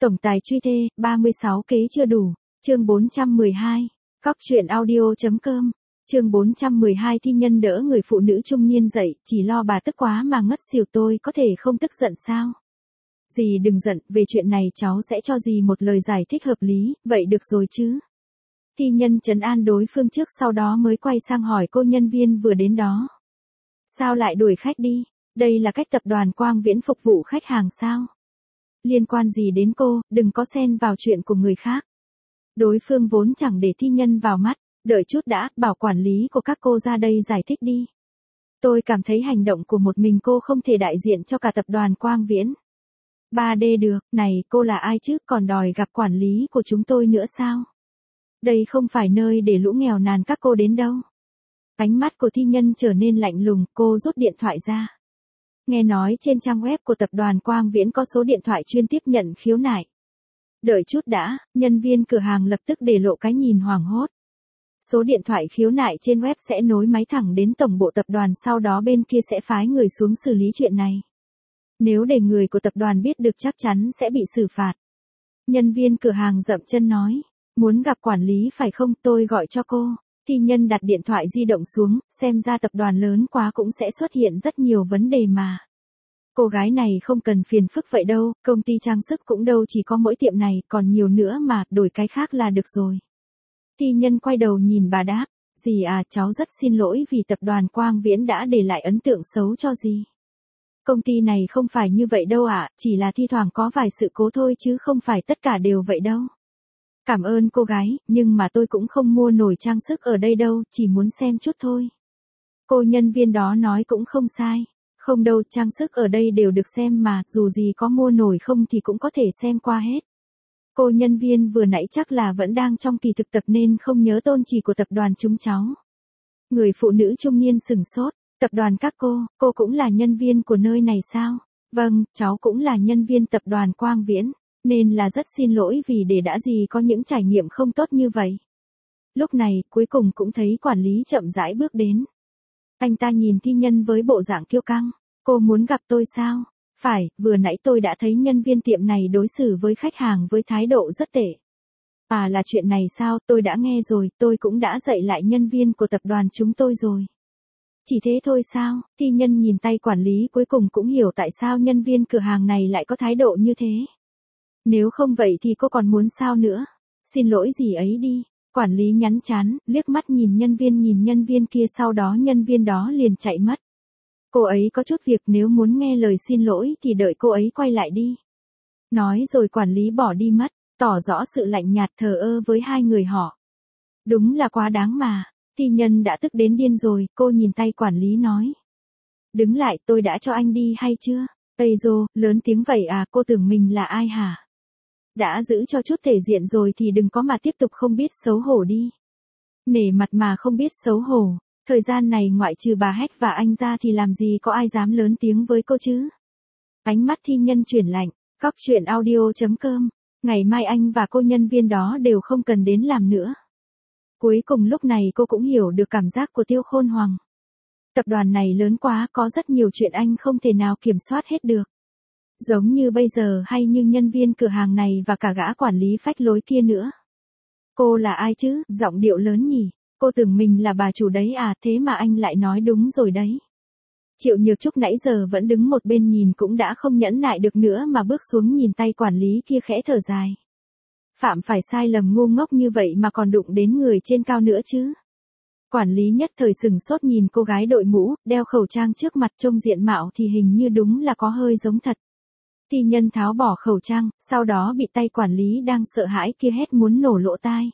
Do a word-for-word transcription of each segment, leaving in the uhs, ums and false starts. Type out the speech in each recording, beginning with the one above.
Tổng tài truy thê, ba mươi sáu kế chưa đủ. Chương bốn trăm mười hai. Cóc truyện audio.com. Chương bốn trăm mười hai thi nhân đỡ người phụ nữ trung niên dậy, chỉ lo bà tức quá mà ngất xỉu, tôi có thể không tức giận sao? Dì đừng giận, về chuyện này cháu sẽ cho dì một lời giải thích hợp lý, vậy được rồi chứ? Thi nhân trấn an đối phương trước, sau đó mới quay sang hỏi cô nhân viên vừa đến đó. Sao lại đuổi khách đi? Đây là cách tập đoàn Quang Viễn phục vụ khách hàng sao? Liên quan gì đến cô, đừng có xen vào chuyện của người khác. Đối phương vốn chẳng để thi nhân vào mắt, đợi chút đã, bảo quản lý của các cô ra đây giải thích đi. Tôi cảm thấy hành động của một mình cô không thể đại diện cho cả tập đoàn Quang Viễn. ba D được, này cô là ai chứ, còn đòi gặp quản lý của chúng tôi nữa sao? Đây không phải nơi để lũ nghèo nàn các cô đến đâu. Ánh mắt của thi nhân trở nên lạnh lùng, cô rút điện thoại ra. Nghe nói trên trang web của tập đoàn Quang Viễn có số điện thoại chuyên tiếp nhận khiếu nại. Đợi chút đã, nhân viên cửa hàng lập tức để lộ cái nhìn hoảng hốt. Số điện thoại khiếu nại trên web sẽ nối máy thẳng đến tổng bộ tập đoàn, sau đó bên kia sẽ phái người xuống xử lý chuyện này. Nếu để người của tập đoàn biết được chắc chắn sẽ bị xử phạt. Nhân viên cửa hàng dậm chân nói, muốn gặp quản lý phải không, tôi gọi cho cô. Thi nhân đặt điện thoại di động xuống, xem ra tập đoàn lớn quá cũng sẽ xuất hiện rất nhiều vấn đề mà. Cô gái này không cần phiền phức vậy đâu, công ty trang sức cũng đâu chỉ có mỗi tiệm này, còn nhiều nữa mà, đổi cái khác là được rồi. Thi nhân quay đầu nhìn bà đáp, dì à, cháu rất xin lỗi vì tập đoàn Quang Viễn đã để lại ấn tượng xấu cho dì. Công ty này không phải như vậy đâu ạ, à, chỉ là thi thoảng có vài sự cố thôi chứ không phải tất cả đều vậy đâu. Cảm ơn cô gái, nhưng mà tôi cũng không mua nổi trang sức ở đây đâu, chỉ muốn xem chút thôi. Cô nhân viên đó nói cũng không sai. Không đâu, trang sức ở đây đều được xem mà, dù gì có mua nổi không thì cũng có thể xem qua hết. Cô nhân viên vừa nãy chắc là vẫn đang trong kỳ thực tập nên không nhớ tôn chỉ của tập đoàn chúng cháu. Người phụ nữ trung niên sừng sốt, tập đoàn các cô, cô cũng là nhân viên của nơi này sao? Vâng, cháu cũng là nhân viên tập đoàn Quang Viễn. Nên là rất xin lỗi vì để đã gì có những trải nghiệm không tốt như vậy. Lúc này, cuối cùng cũng thấy quản lý chậm rãi bước đến. Anh ta nhìn thi nhân với bộ dạng kiêu căng. Cô muốn gặp tôi sao? Phải, vừa nãy tôi đã thấy nhân viên tiệm này đối xử với khách hàng với thái độ rất tệ. À là chuyện này sao, tôi đã nghe rồi, tôi cũng đã dạy lại nhân viên của tập đoàn chúng tôi rồi. Chỉ thế thôi sao? Thi nhân nhìn tay quản lý cuối cùng cũng hiểu tại sao nhân viên cửa hàng này lại có thái độ như thế. Nếu không vậy thì cô còn muốn sao nữa? Xin lỗi gì ấy đi. Quản lý nhắn chán, liếc mắt nhìn nhân viên nhìn nhân viên kia, sau đó nhân viên đó liền chạy mất. Cô ấy có chút việc, nếu muốn nghe lời xin lỗi thì đợi cô ấy quay lại đi. Nói rồi quản lý bỏ đi mất, tỏ rõ sự lạnh nhạt thờ ơ với hai người họ. Đúng là quá đáng mà. Thi nhân đã tức đến điên rồi, cô nhìn tay quản lý nói. Đứng lại, tôi đã cho anh đi hay chưa? Ây dô, lớn tiếng vậy à, cô tưởng mình là ai hả? Đã giữ cho chút thể diện rồi thì đừng có mà tiếp tục không biết xấu hổ đi. Nể mặt mà không biết xấu hổ, thời gian này ngoại trừ bà Hét và anh ra thì làm gì có ai dám lớn tiếng với cô chứ? Ánh mắt thi nhân chuyển lạnh, cóc truyện audio.com, ngày mai anh và cô nhân viên đó đều không cần đến làm nữa. Cuối cùng lúc này cô cũng hiểu được cảm giác của Tiêu Khôn Hoàng. Tập đoàn này lớn quá, có rất nhiều chuyện anh không thể nào kiểm soát hết được. Giống như bây giờ hay như nhân viên cửa hàng này và cả gã quản lý phách lối kia nữa. Cô là ai chứ, giọng điệu lớn nhỉ, cô tưởng mình là bà chủ đấy à, thế mà anh lại nói đúng rồi đấy. Triệu Nhược Trúc nãy giờ vẫn đứng một bên nhìn cũng đã không nhẫn nại được nữa mà bước xuống nhìn tay quản lý kia khẽ thở dài. Phạm phải sai lầm ngu ngốc như vậy mà còn đụng đến người trên cao nữa chứ. Quản lý nhất thời sừng sốt nhìn cô gái đội mũ, đeo khẩu trang trước mặt, trông diện mạo thì hình như đúng là có hơi giống thật. Thi nhân tháo bỏ khẩu trang, sau đó bị tay quản lý đang sợ hãi kia hét muốn nổ lỗ tai.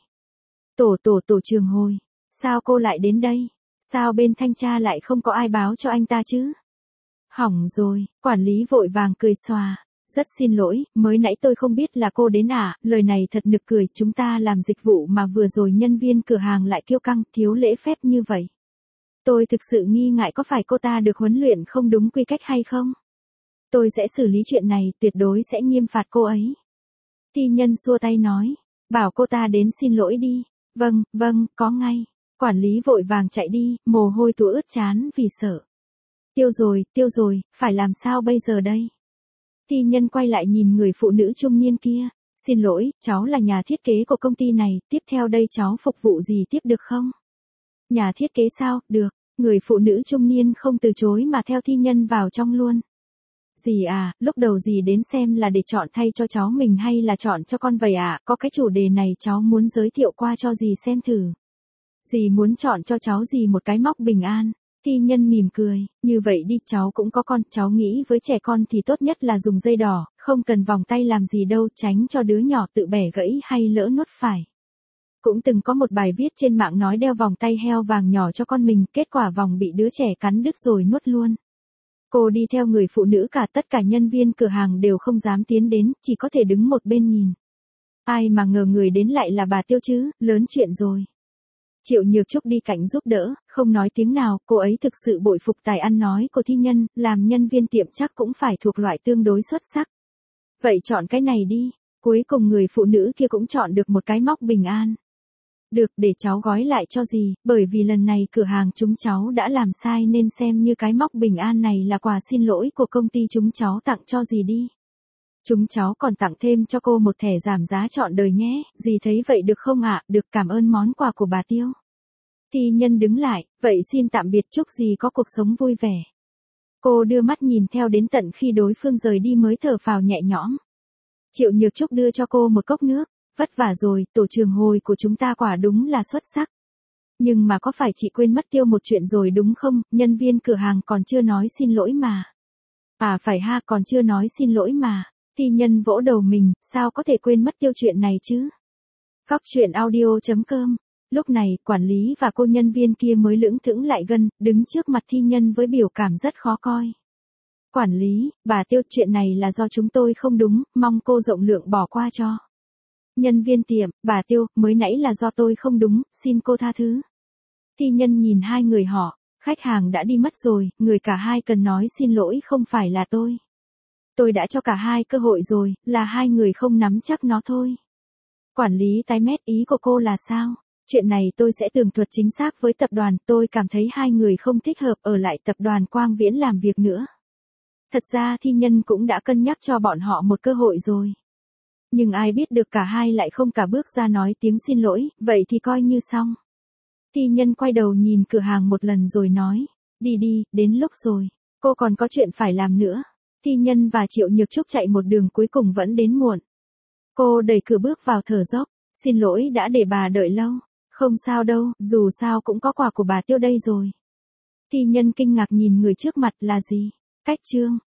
Tổ tổ tổ Trường Hồi, sao cô lại đến đây? Sao bên thanh tra lại không có ai báo cho anh ta chứ? Hỏng rồi, quản lý vội vàng cười xòa. Rất xin lỗi, mới nãy tôi không biết là cô đến à, lời này thật nực cười, chúng ta làm dịch vụ mà vừa rồi nhân viên cửa hàng lại kiêu căng, thiếu lễ phép như vậy. Tôi thực sự nghi ngại có phải cô ta được huấn luyện không đúng quy cách hay không? Tôi sẽ xử lý chuyện này, tuyệt đối sẽ nghiêm phạt cô ấy. Thi nhân xua tay nói, bảo cô ta đến xin lỗi đi. Vâng, vâng, có ngay. Quản lý vội vàng chạy đi, mồ hôi túa ướt trán vì sợ. Tiêu rồi, tiêu rồi, phải làm sao bây giờ đây? Thi nhân quay lại nhìn người phụ nữ trung niên kia, Xin lỗi, cháu là nhà thiết kế của công ty này, tiếp theo đây cháu phục vụ gì tiếp được không? Nhà thiết kế sao, được. Người phụ nữ trung niên không từ chối mà theo thi nhân vào trong luôn. Dì à, lúc đầu dì đến xem là để chọn thay cho cháu mình hay là chọn cho con vậy ạ? À? Có cái chủ đề này cháu muốn giới thiệu qua cho dì xem thử. Dì muốn chọn cho cháu dì một cái móc bình an. Thi nhân mỉm cười, như vậy đi cháu cũng có con, cháu nghĩ với trẻ con thì tốt nhất là dùng dây đỏ, không cần vòng tay làm gì đâu, tránh cho đứa nhỏ tự bẻ gãy hay lỡ nuốt phải. Cũng từng có một bài viết trên mạng nói đeo vòng tay heo vàng nhỏ cho con mình, kết quả vòng bị đứa trẻ cắn đứt rồi nuốt luôn. Cô đi theo người phụ nữ cả, tất cả nhân viên cửa hàng đều không dám tiến đến, chỉ có thể đứng một bên nhìn. Ai mà ngờ người đến lại là bà Tiêu chứ, lớn chuyện rồi. Triệu Nhược Trúc đi cạnh giúp đỡ, không nói tiếng nào, cô ấy thực sự bội phục tài ăn nói của thi nhân, làm nhân viên tiệm chắc cũng phải thuộc loại tương đối xuất sắc. Vậy chọn cái này đi, cuối cùng người phụ nữ kia cũng chọn được một cái móc bình an. Được, để cháu gói lại cho dì, bởi vì lần này cửa hàng chúng cháu đã làm sai nên xem như cái móc bình an này là quà xin lỗi của công ty chúng cháu tặng cho dì đi. Chúng cháu còn tặng thêm cho cô một thẻ giảm giá trọn đời nhé, dì thấy vậy được không ạ? À? Được, cảm ơn món quà của bà Tiêu. Thi nhân đứng lại, vậy xin tạm biệt, chúc dì có cuộc sống vui vẻ. Cô đưa mắt nhìn theo đến tận khi đối phương rời đi mới thở phào nhẹ nhõm. Triệu Nhược Trúc đưa cho cô một cốc nước, vất vả rồi, tổ trưởng hồi của chúng ta quả đúng là xuất sắc. Nhưng mà có phải chị quên mất tiêu một chuyện rồi đúng không, nhân viên cửa hàng còn chưa nói xin lỗi mà. À phải ha, còn chưa nói xin lỗi mà. Thi nhân vỗ đầu mình, sao có thể quên mất tiêu chuyện này chứ? Góc truyện audio chấm com. Lúc này, quản lý và cô nhân viên kia mới lững thững lại gần, đứng trước mặt thi nhân với biểu cảm rất khó coi. Quản lý, bà Tiêu, chuyện này là do chúng tôi không đúng, mong cô rộng lượng bỏ qua cho. Nhân viên tiệm, bà Tiêu, mới nãy là do tôi không đúng, xin cô tha thứ. Thi nhân nhìn hai người họ, khách hàng đã đi mất rồi, người cả hai cần nói xin lỗi không phải là tôi. Tôi đã cho cả hai cơ hội rồi, là hai người không nắm chắc nó thôi. Quản lý tái mét, ý của cô là sao? Chuyện này tôi sẽ tường thuật chính xác với tập đoàn, tôi cảm thấy hai người không thích hợp ở lại tập đoàn Quang Viễn làm việc nữa. Thật ra thi nhân cũng đã cân nhắc cho bọn họ một cơ hội rồi. Nhưng ai biết được cả hai lại không cả bước ra nói tiếng xin lỗi, vậy thì coi như xong. Thi nhân quay đầu nhìn cửa hàng một lần rồi nói, đi đi, đến lúc rồi, cô còn có chuyện phải làm nữa. Thi nhân và Triệu Nhược Trúc chạy một đường cuối cùng vẫn đến muộn. Cô đẩy cửa bước vào thở dốc, xin lỗi đã để bà đợi lâu. Không sao đâu, dù sao cũng có quà của bà Tiêu đây rồi. Thi nhân kinh ngạc nhìn người trước mặt là gì? Cách trương.